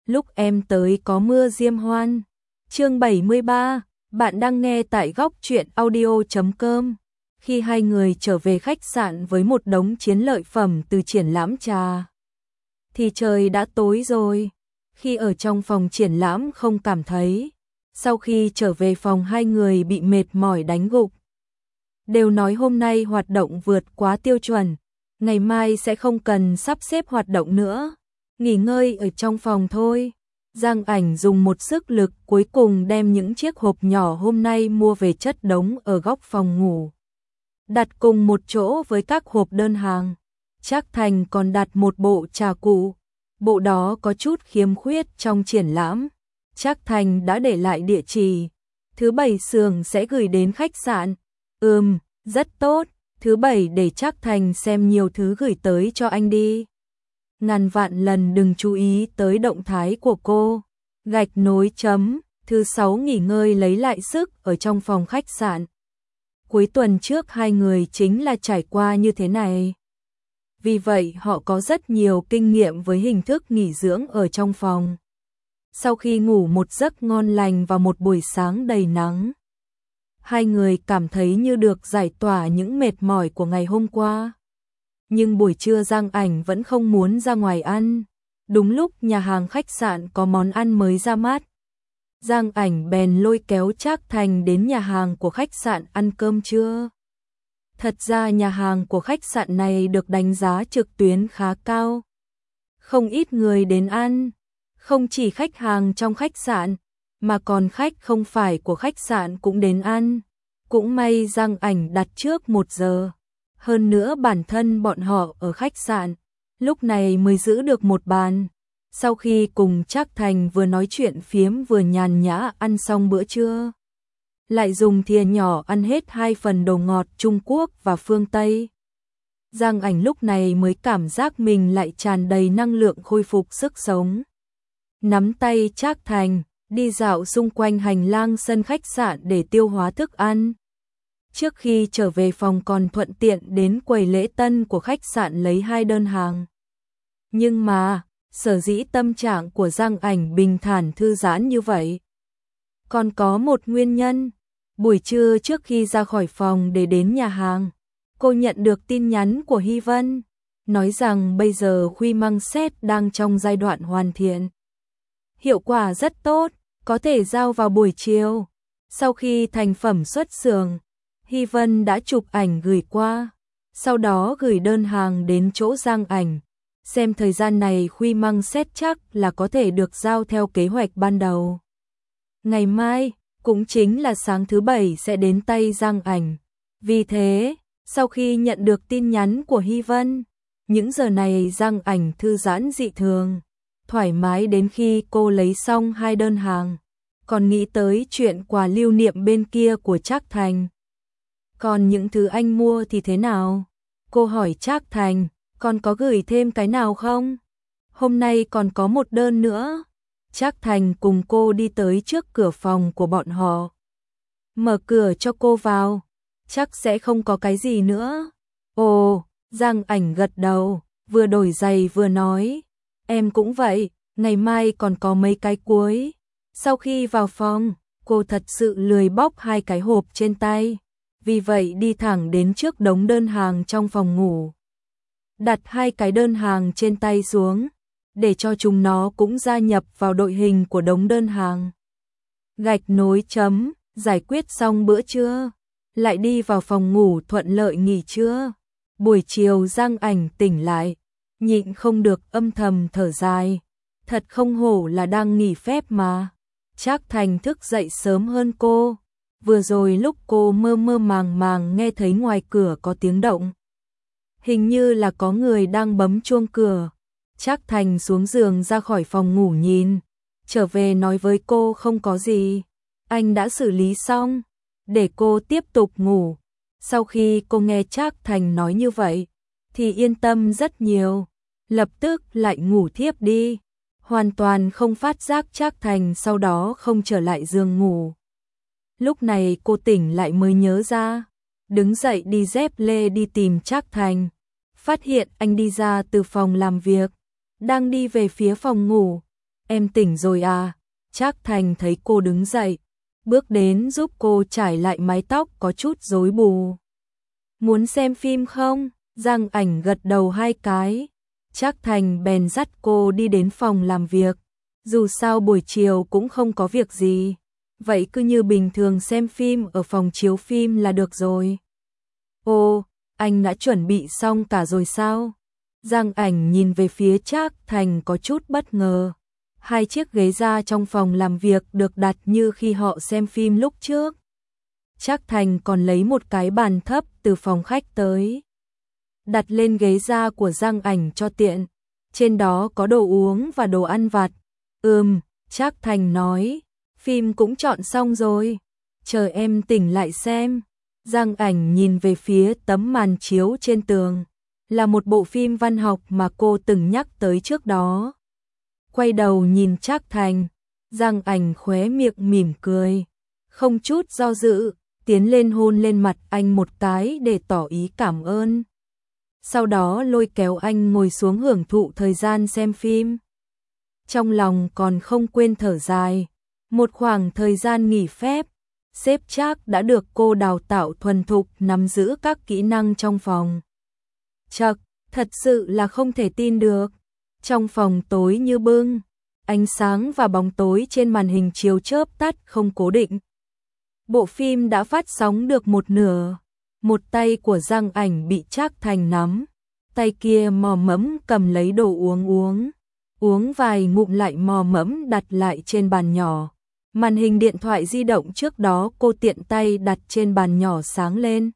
lúc em tới có mưa diêm hoan. Chương 73, bạn đang nghe tại góc truyện audio.com. Khi hai người trở về khách sạn với một đống chiến lợi phẩm từ triển lãm trà, thì trời đã tối rồi. Khi ở trong phòng triển lãm không cảm thấy, sau khi trở về phòng hai người bị mệt mỏi đánh gục. Đều nói hôm nay hoạt động vượt quá tiêu chuẩn, ngày mai sẽ không cần sắp xếp hoạt động nữa, nghỉ ngơi ở trong phòng thôi. Giang Ảnh dùng một sức lực cuối cùng đem những chiếc hộp nhỏ hôm nay mua về chất đống ở góc phòng ngủ, đặt cùng một chỗ với các hộp đơn hàng. Trác Thành còn đặt một bộ trà cụ, bộ đó có chút khiếm khuyết trong triển lãm. Trác Thành đã để lại địa chỉ, thứ Bảy xưởng sẽ gửi đến khách sạn. Rất tốt, thứ Bảy để Trác Thành xem nhiều thứ gửi tới cho anh đi. Ngàn vạn lần đừng chú ý tới động thái của cô. Gạch nối chấm, thứ Sáu nghỉ ngơi lấy lại sức ở trong phòng khách sạn. Cuối tuần trước hai người chính là trải qua như thế này. Vì vậy họ có rất nhiều kinh nghiệm với hình thức nghỉ dưỡng ở trong phòng. Sau khi ngủ một giấc ngon lành vào một buổi sáng đầy nắng, hai người cảm thấy như được giải tỏa những mệt mỏi của ngày hôm qua. Nhưng buổi trưa Giang Ảnh vẫn không muốn ra ngoài ăn. Đúng lúc nhà hàng khách sạn có món ăn mới ra mắt, Giang Ảnh bèn lôi kéo Trác Thành đến nhà hàng của khách sạn ăn cơm trưa. Thật ra nhà hàng của khách sạn này được đánh giá trực tuyến khá cao. Không ít người đến ăn, không chỉ khách hàng trong khách sạn, mà còn khách không phải của khách sạn cũng đến ăn. Cũng may Giang Ảnh đặt trước 1 giờ. Hơn nữa bản thân bọn họ ở khách sạn, lúc này mới giữ được một bàn. Sau khi cùng Trác Thành vừa nói chuyện phiếm vừa nhàn nhã ăn xong bữa trưa, lại dùng thìa nhỏ ăn hết 2 phần đồ ngọt Trung Quốc và phương Tây. Giang Ảnh lúc này mới cảm giác mình lại tràn đầy năng lượng khôi phục sức sống. Nắm tay Trác Thành, đi dạo xung quanh hành lang sân khách sạn để tiêu hóa thức ăn. Trước khi trở về phòng còn thuận tiện đến quầy lễ tân của khách sạn lấy 2 đơn hàng. Nhưng mà, sở dĩ tâm trạng của Giang Ảnh bình thản thư giãn như vậy, còn có một nguyên nhân. Buổi trưa trước khi ra khỏi phòng để đến nhà hàng, cô nhận được tin nhắn của Hy Vân, nói rằng bây giờ Khuy Măng Xét đang trong giai đoạn hoàn thiện. Hiệu quả rất tốt, có thể giao vào buổi chiều. Sau khi thành phẩm xuất xưởng, Hy Vân đã chụp ảnh gửi qua, sau đó gửi đơn hàng đến chỗ Giang Ảnh. Xem thời gian này Khuy Măng Xét chắc là có thể được giao theo kế hoạch ban đầu. Ngày mai, cũng chính là sáng thứ Bảy sẽ đến tay Giang Ảnh. Vì thế, sau khi nhận được tin nhắn của Hy Vân, những giờ này Giang Ảnh thư giãn dị thường, thoải mái đến khi cô lấy xong 2 đơn hàng, còn nghĩ tới chuyện quà lưu niệm bên kia của Trác Thành. Còn những thứ anh mua thì thế nào? Cô hỏi Trác Thành, còn có gửi thêm cái nào không? Hôm nay còn có một đơn nữa. Trác Thành cùng cô đi tới trước cửa phòng của bọn họ. Mở cửa cho cô vào, chắc sẽ không có cái gì nữa. Ồ, Giang Ảnh gật đầu, vừa đổi giày vừa nói, em cũng vậy, ngày mai còn có mấy cái cuối. Sau khi vào phòng, cô thật sự lười bóc 2 cái hộp trên tay, vì vậy đi thẳng đến trước đống đơn hàng trong phòng ngủ. Đặt 2 cái đơn hàng trên tay xuống, để cho chúng nó cũng gia nhập vào đội hình của đống đơn hàng. Gạch nối chấm, giải quyết xong bữa trưa, lại đi vào phòng ngủ thuận lợi nghỉ trưa. Buổi chiều Giang Ảnh tỉnh lại, nhịn không được âm thầm thở dài. Thật không hổ là đang nghỉ phép mà. Trác Thành thức dậy sớm hơn cô. Vừa rồi lúc cô mơ mơ màng màng nghe thấy ngoài cửa có tiếng động. Hình như là có người đang bấm chuông cửa. Trác Thành xuống giường ra khỏi phòng ngủ nhìn, trở về nói với cô không có gì, anh đã xử lý xong, để cô tiếp tục ngủ. Sau khi cô nghe Trác Thành nói như vậy, thì yên tâm rất nhiều, lập tức lại ngủ thiếp đi, hoàn toàn không phát giác Trác Thành sau đó không trở lại giường ngủ. Lúc này cô tỉnh lại mới nhớ ra, đứng dậy đi dép lê đi tìm Trác Thành, phát hiện anh đi ra từ phòng làm việc, đang đi về phía phòng ngủ. em tỉnh rồi à? Trác Thành thấy cô đứng dậy, bước đến giúp cô trải lại mái tóc có chút rối bù. Muốn xem phim không? Giang Ảnh gật đầu 2 cái. Trác Thành bèn dắt cô đi đến phòng làm việc. Dù sao buổi chiều cũng không có việc gì, vậy cứ như bình thường xem phim ở phòng chiếu phim là được rồi. Ô, anh đã chuẩn bị xong cả rồi sao? Giang Ảnh nhìn về phía Trác Thành có chút bất ngờ. 2 chiếc ghế da trong phòng làm việc được đặt như khi họ xem phim lúc trước. Trác Thành còn lấy một cái bàn thấp từ phòng khách tới, đặt lên ghế da của Giang Ảnh cho tiện. Trên đó có đồ uống và đồ ăn vặt. Trác Thành nói, phim cũng chọn xong rồi, chờ em tỉnh lại xem. Giang Ảnh nhìn về phía tấm màn chiếu trên tường, là một bộ phim văn học mà cô từng nhắc tới trước đó. Quay đầu nhìn Trác Thành, Giang Ảnh khóe miệng mỉm cười, không chút do dự, tiến lên hôn lên mặt anh một cái để tỏ ý cảm ơn. Sau đó lôi kéo anh ngồi xuống hưởng thụ thời gian xem phim. Trong lòng còn không quên thở dài, một khoảng thời gian nghỉ phép, sếp Trác đã được cô đào tạo thuần thục nắm giữ các kỹ năng trong phòng. Chậc, thật sự là không thể tin được. Trong phòng tối như bưng, ánh sáng và bóng tối trên màn hình chiếu chớp tắt không cố định. Bộ phim đã phát sóng được một nửa, một tay của Giang Ảnh bị Trác Thành nắm, tay kia mò mẫm cầm lấy đồ uống, uống vài ngụm lại mò mẫm đặt lại trên bàn nhỏ. Màn hình điện thoại di động trước đó cô tiện tay đặt trên bàn nhỏ sáng lên.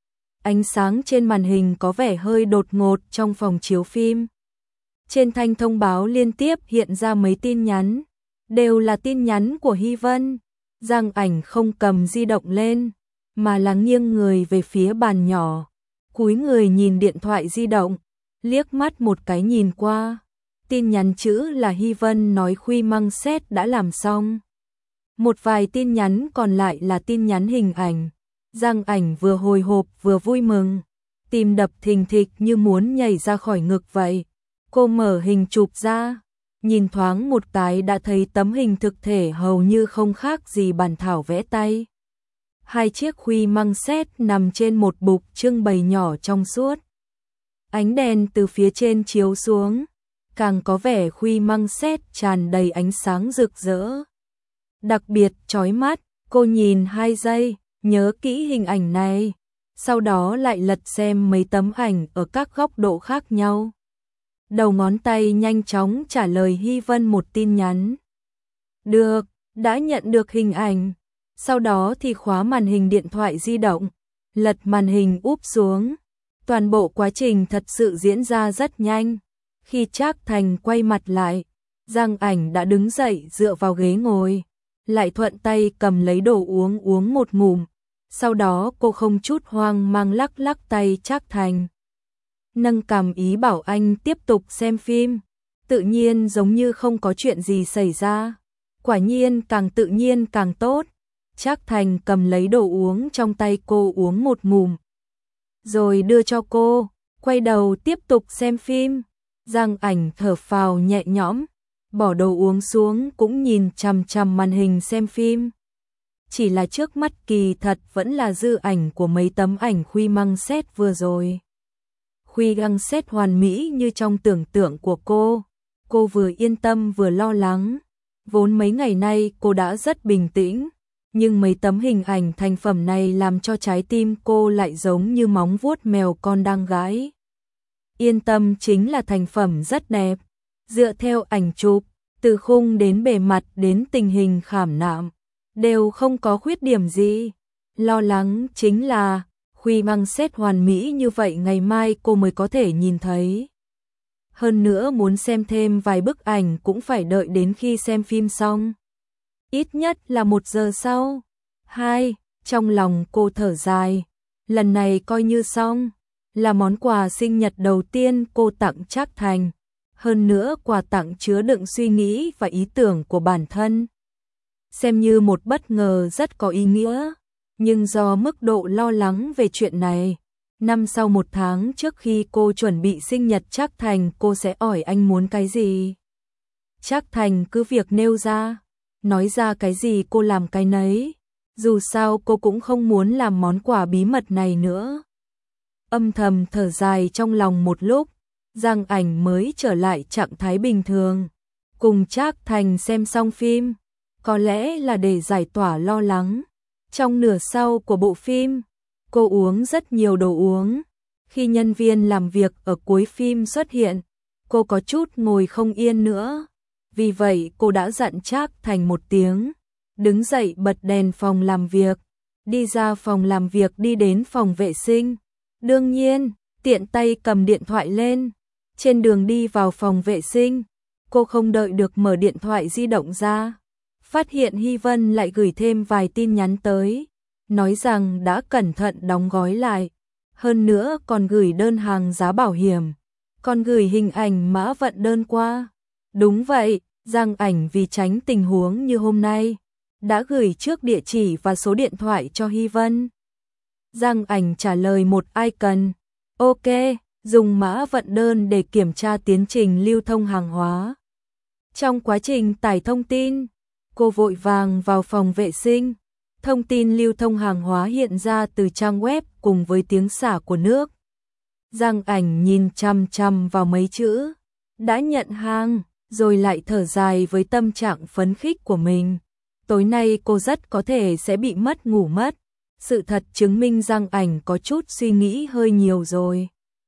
Ánh sáng trên màn hình có vẻ hơi đột ngột trong phòng chiếu phim. Trên thanh thông báo liên tiếp hiện ra mấy tin nhắn, đều là tin nhắn của Hy Vân. Giang Ảnh không cầm di động lên, mà là nghiêng người về phía bàn nhỏ, cúi người nhìn điện thoại di động, liếc mắt một cái nhìn qua. Tin nhắn chữ là Hy Vân nói Khuy Măng Xét đã làm xong. Một vài tin nhắn còn lại là tin nhắn hình ảnh. Giang Ảnh vừa hồi hộp vừa vui mừng, tim đập thình thịch như muốn nhảy ra khỏi ngực vậy. Cô mở hình chụp ra, nhìn thoáng một cái đã thấy tấm hình thực thể hầu như không khác gì bản thảo vẽ tay. 2 chiếc Khuy Măng Xét nằm trên một bục trưng bày nhỏ trong suốt. Ánh đèn từ phía trên chiếu xuống, càng có vẻ Khuy Măng Xét tràn đầy ánh sáng rực rỡ, đặc biệt chói mắt. Cô nhìn 2 giây, nhớ kỹ hình ảnh này, sau đó lại lật xem mấy tấm ảnh ở các góc độ khác nhau. Đầu ngón tay nhanh chóng trả lời Hy Vân một tin nhắn. Được, đã nhận được hình ảnh. Sau đó thì khóa màn hình điện thoại di động, lật màn hình úp xuống. Toàn bộ quá trình thật sự diễn ra rất nhanh. Khi Trác Thành quay mặt lại, Giang Ảnh đã đứng dậy dựa vào ghế ngồi, lại thuận tay cầm lấy đồ uống một ngụm. Sau đó cô không chút hoang mang lắc lắc tay Trác Thành, nâng cằm ý bảo anh tiếp tục xem phim, tự nhiên giống như không có chuyện gì xảy ra. Quả nhiên càng tự nhiên càng tốt. Trác Thành cầm lấy đồ uống trong tay cô uống một ngụm, rồi đưa cho cô, quay đầu tiếp tục xem phim. Giang Ảnh thở phào nhẹ nhõm, bỏ đồ uống xuống cũng nhìn chằm chằm màn hình xem phim. Chỉ là trước mắt kỳ thật vẫn là dư ảnh của mấy tấm ảnh Khuy Măng Xét vừa rồi. Khuy Măng Xét hoàn mỹ như trong tưởng tượng của cô vừa yên tâm vừa lo lắng. Vốn mấy ngày nay cô đã rất bình tĩnh, nhưng mấy tấm hình ảnh thành phẩm này làm cho trái tim cô lại giống như móng vuốt mèo con đang gãi. Yên tâm chính là thành phẩm rất đẹp, dựa theo ảnh chụp, từ khung đến bề mặt đến tình hình khảm nạm, đều không có khuyết điểm gì. Lo lắng chính là Khuy Măng Xét hoàn mỹ như vậy ngày mai cô mới có thể nhìn thấy. Hơn nữa muốn xem thêm vài bức ảnh cũng phải đợi đến khi xem phim xong, ít nhất là 1 giờ sau. Trong lòng cô thở dài, lần này coi như xong, là món quà sinh nhật đầu tiên cô tặng Trác Thành, hơn nữa quà tặng chứa đựng suy nghĩ và ý tưởng của bản thân. Xem như một bất ngờ rất có ý nghĩa, nhưng do mức độ lo lắng về chuyện này, năm sau 1 tháng trước khi cô chuẩn bị sinh nhật Trác Thành cô sẽ hỏi anh muốn cái gì. Trác Thành cứ việc nêu ra, nói ra cái gì cô làm cái nấy, dù sao cô cũng không muốn làm món quà bí mật này nữa. Âm thầm thở dài trong lòng một lúc, Giang Ảnh mới trở lại trạng thái bình thường, cùng Trác Thành xem xong phim, có lẽ là để giải tỏa lo lắng. Trong nửa sau của bộ phim, cô uống rất nhiều đồ uống. Khi nhân viên làm việc ở cuối phim xuất hiện, cô có chút ngồi không yên nữa. Vì vậy cô đã dặn Trác Thành một tiếng, đứng dậy bật đèn phòng làm việc, đi ra phòng làm việc đi đến phòng vệ sinh. Đương nhiên, tiện tay cầm điện thoại lên. Trên đường đi vào phòng vệ sinh, cô không đợi được mở điện thoại di động ra, phát hiện Hy Vân lại gửi thêm vài tin nhắn tới, nói rằng đã cẩn thận đóng gói lại, hơn nữa còn gửi đơn hàng giá bảo hiểm, còn gửi hình ảnh mã vận đơn qua. Đúng vậy, Giang Ảnh vì tránh tình huống như hôm nay, đã gửi trước địa chỉ và số điện thoại cho Hy Vân. Giang Ảnh trả lời một icon, ok, dùng mã vận đơn để kiểm tra tiến trình lưu thông hàng hóa. Trong quá trình tải thông tin, cô vội vàng vào phòng vệ sinh. Thông tin lưu thông hàng hóa hiện ra từ trang web cùng với tiếng xả của nước. Giang Ảnh nhìn chằm chằm vào mấy chữ, đã nhận hàng, rồi lại thở dài với tâm trạng phấn khích của mình. Tối nay cô rất có thể sẽ bị mất ngủ mất. Sự thật chứng minh Giang Ảnh có chút suy nghĩ hơi nhiều rồi.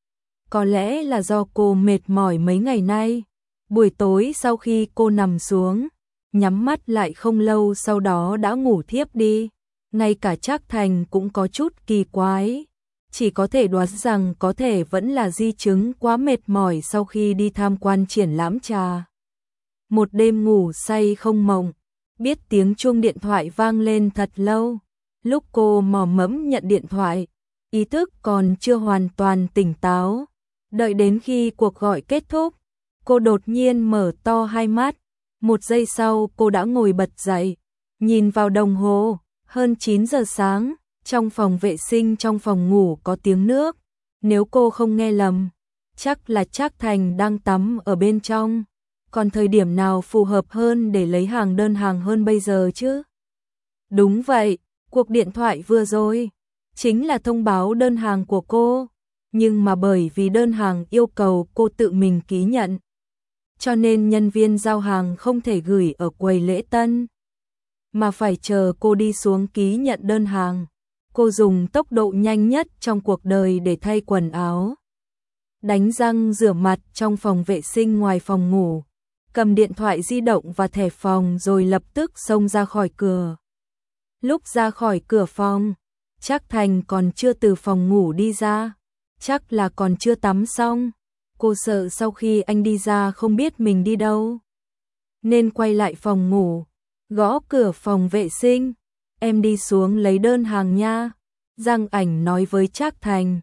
Có lẽ là do cô mệt mỏi mấy ngày nay. Buổi tối sau khi cô nằm xuống, nhắm mắt lại không lâu sau đó đã ngủ thiếp đi. Ngay cả Trác Thành cũng có chút kỳ quái. Chỉ có thể đoán rằng có thể vẫn là di chứng quá mệt mỏi sau khi đi tham quan triển lãm trà. Một đêm ngủ say không mộng, biết tiếng chuông điện thoại vang lên thật lâu. Lúc cô mò mẫm nhận điện thoại, ý thức còn chưa hoàn toàn tỉnh táo. Đợi đến khi cuộc gọi kết thúc, cô đột nhiên mở to hai mắt. Một giây sau cô đã ngồi bật dậy, nhìn vào đồng hồ, hơn 9 giờ sáng, trong phòng vệ sinh trong phòng ngủ có tiếng nước. Nếu cô không nghe lầm, chắc là Trác Thành đang tắm ở bên trong. Còn thời điểm nào phù hợp hơn để lấy hàng đơn hàng hơn bây giờ chứ? Đúng vậy, cuộc điện thoại vừa rồi chính là thông báo đơn hàng của cô, nhưng mà bởi vì đơn hàng yêu cầu cô tự mình ký nhận, cho nên nhân viên giao hàng không thể gửi ở quầy lễ tân, mà phải chờ cô đi xuống ký nhận đơn hàng. Cô dùng tốc độ nhanh nhất trong cuộc đời để thay quần áo, đánh răng rửa mặt trong phòng vệ sinh ngoài phòng ngủ, cầm điện thoại di động và thẻ phòng rồi lập tức xông ra khỏi cửa. Lúc ra khỏi cửa phòng, Trác Thành còn chưa từ phòng ngủ đi ra, chắc là còn chưa tắm xong. Cô sợ sau khi anh đi ra không biết mình đi đâu, nên quay lại phòng ngủ, gõ cửa phòng vệ sinh. Em đi xuống lấy đơn hàng nha. Giang Ảnh nói với Trác Thành.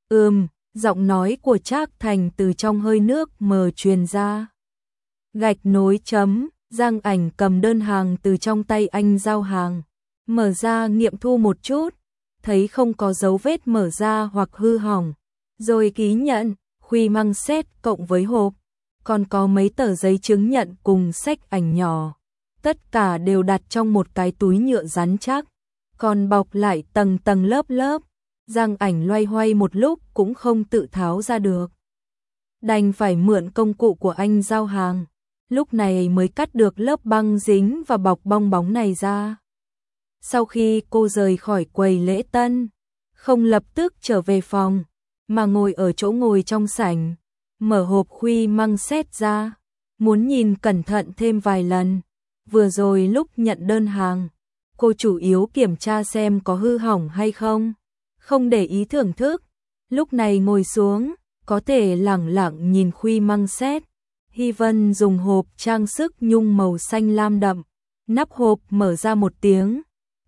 Giọng nói của Trác Thành từ trong hơi nước mờ truyền ra. Gạch nối chấm, Giang Ảnh cầm đơn hàng từ trong tay anh giao hàng, mở ra nghiệm thu một chút, thấy không có dấu vết mở ra hoặc hư hỏng, rồi ký nhận. Khuy măng xét cộng với hộp, còn có mấy tờ giấy chứng nhận cùng xách ảnh nhỏ. Tất cả đều đặt trong một cái túi nhựa rắn chắc, còn bọc lại tầng tầng lớp lớp. Giang Ảnh loay hoay một lúc cũng không tự tháo ra được, đành phải mượn công cụ của anh giao hàng. Lúc này mới cắt được lớp băng dính và bọc bong bóng này ra. Sau khi cô rời khỏi quầy lễ tân, không lập tức trở về phòng, mà ngồi ở chỗ ngồi trong sảnh, mở hộp khuy măng xét ra, muốn nhìn cẩn thận thêm vài lần. Vừa rồi lúc nhận đơn hàng, cô chủ yếu kiểm tra xem có hư hỏng hay không, không để ý thưởng thức. Lúc này ngồi xuống, có thể lẳng lặng nhìn khuy măng xét. Hy Vân dùng hộp trang sức nhung màu xanh lam đậm, nắp hộp mở ra một tiếng,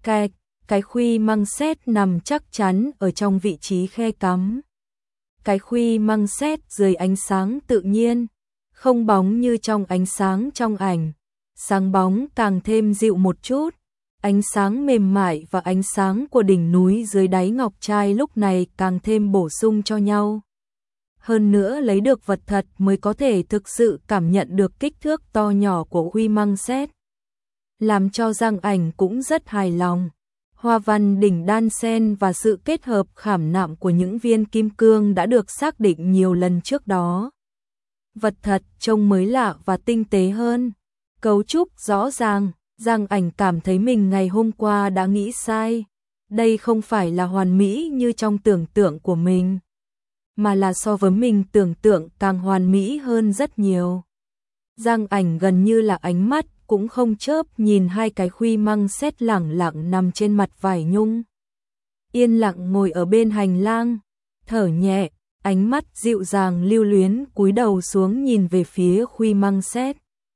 cái khuy măng xét nằm chắc chắn ở trong vị trí khe cắm. Cái khuy măng xét dưới ánh sáng tự nhiên, không bóng như trong ánh sáng trong ảnh, sáng bóng càng thêm dịu một chút. Ánh sáng mềm mại và ánh sáng của đỉnh núi dưới đáy ngọc trai lúc này càng thêm bổ sung cho nhau. Hơn nữa lấy được vật thật mới có thể thực sự cảm nhận được kích thước to nhỏ của huy măng sét. Làm cho Giang Ảnh cũng rất hài lòng. Hoa văn đỉnh đan sen và sự kết hợp khảm nạm của những viên kim cương đã được xác định nhiều lần trước đó. Vật thật trông mới lạ và tinh tế hơn. Cấu trúc rõ ràng, Giang Ảnh cảm thấy mình ngày hôm qua đã nghĩ sai. Đây không phải là hoàn mỹ như trong tưởng tượng của mình, mà là so với mình tưởng tượng càng hoàn mỹ hơn rất nhiều. Giang Ảnh gần như là ánh mắt cũng không chớp nhìn hai cái huy măng sét lẳng lặng nằm trên mặt vải nhung. Yên lặng ngồi ở bên hành lang, thở nhẹ, ánh mắt dịu dàng lưu luyến cúi đầu xuống nhìn về phía huy măng sét.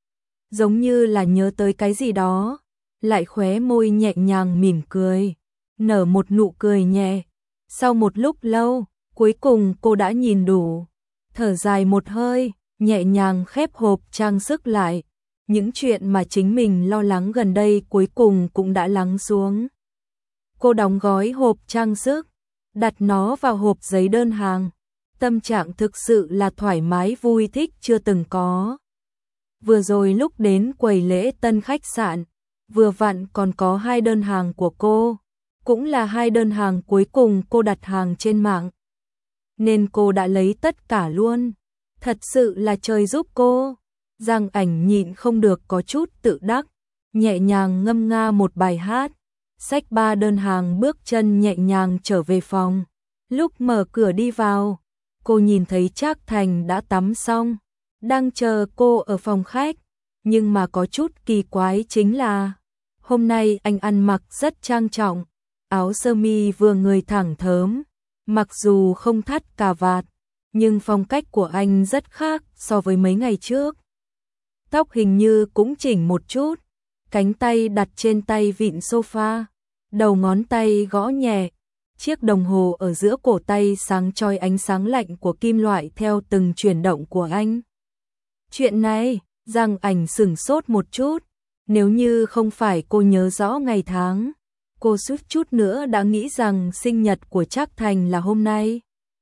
Giống như là nhớ tới cái gì đó, lại khóe môi nhẹ nhàng mỉm cười, nở một nụ cười nhẹ. Sau một lúc lâu, cuối cùng cô đã nhìn đủ, thở dài một hơi, nhẹ nhàng khép hộp trang sức lại. Những chuyện mà chính mình lo lắng gần đây cuối cùng cũng đã lắng xuống. Cô đóng gói hộp trang sức, đặt nó vào hộp giấy đơn hàng. Tâm trạng thực sự là thoải mái vui thích chưa từng có. Vừa rồi lúc đến quầy lễ tân khách sạn, vừa vặn còn có 2 đơn hàng của cô, cũng là 2 đơn hàng cuối cùng cô đặt hàng trên mạng. Nên cô đã lấy tất cả luôn. Thật sự là trời giúp cô. Giang Ảnh nhịn không được có chút tự đắc, nhẹ nhàng ngâm nga một bài hát, xách 3 đơn hàng bước chân nhẹ nhàng trở về phòng. Lúc mở cửa đi vào, cô nhìn thấy Trác Thành đã tắm xong, đang chờ cô ở phòng khách, nhưng mà có chút kỳ quái chính là hôm nay anh ăn mặc rất trang trọng, áo sơ mi vừa người thẳng thớm, mặc dù không thắt cà vạt, nhưng phong cách của anh rất khác so với mấy ngày trước. Tóc hình như cũng chỉnh một chút, cánh tay đặt trên tay vịn sofa, đầu ngón tay gõ nhẹ, chiếc đồng hồ ở giữa cổ tay sáng chói ánh sáng lạnh của kim loại theo từng chuyển động của anh. Chuyện này, Giang Ảnh sửng sốt một chút, nếu như không phải cô nhớ rõ ngày tháng, cô suýt chút nữa đã nghĩ rằng sinh nhật của Trác Thành là hôm nay,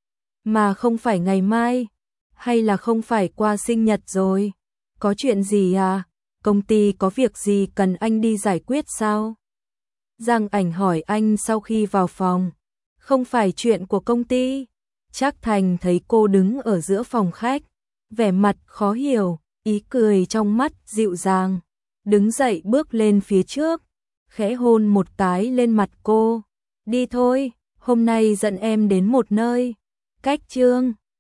mà không phải ngày mai, hay là không phải qua sinh nhật rồi. Có chuyện gì à? Công ty có việc gì cần anh đi giải quyết sao? Giang Ảnh hỏi anh sau khi vào phòng. Không phải chuyện của công ty. Trác Thành thấy cô đứng ở giữa phòng khách, vẻ mặt khó hiểu, ý cười trong mắt dịu dàng, đứng dậy bước lên phía trước, khẽ hôn một cái lên mặt cô. Đi thôi, hôm nay dẫn em đến một nơi. Cách Chương